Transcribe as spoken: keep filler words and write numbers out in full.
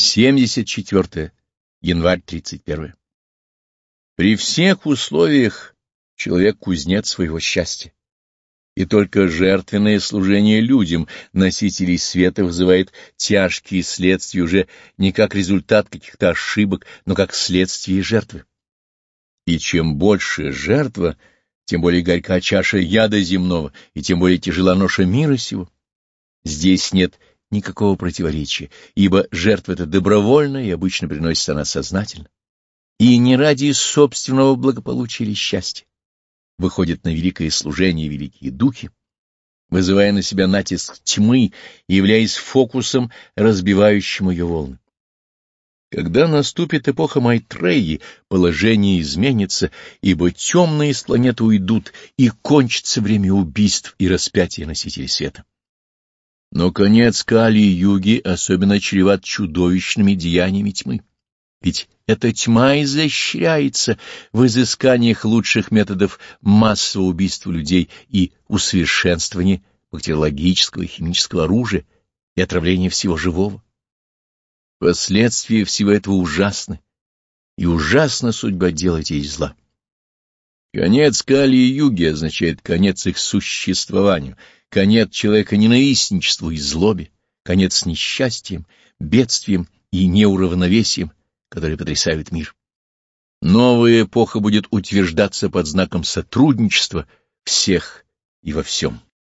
семьдесят четвёртое. Январь тридцать первое. При всех условиях человек кузнец своего счастья, и только жертвенное служение людям, носителей света, вызывает тяжкие следствия уже не как результат каких-то ошибок, но как следствие жертвы. И чем больше жертва, тем более горька чаша яда земного, и тем более тяжела ноша мира сего. Здесь нет никакого противоречия, ибо жертва эта добровольна, и обычно приносится она сознательно, и не ради собственного благополучия или счастья. Выходят на великое служение великие духи, вызывая на себя натиск тьмы и являясь фокусом, разбивающим ее волны. Когда наступит эпоха Майтреи, положение изменится, ибо темные с планеты уйдут, и кончится время убийств и распятия носителей света. Но конец Кали-юги особенно чреват чудовищными деяниями тьмы. Ведь эта тьма изощряется в изысканиях лучших методов массового убийства людей и усовершенствования бактериологического и химического оружия и отравления всего живого. Последствия всего этого ужасны, и ужасна судьба дела и зла. Конец Кали-юги означает конец их существованию, конец человека ненавистничеству и злобе, конец несчастьем, бедствием и неуравновесием, которые потрясают мир. Новая эпоха будет утверждаться под знаком сотрудничества всех и во всем.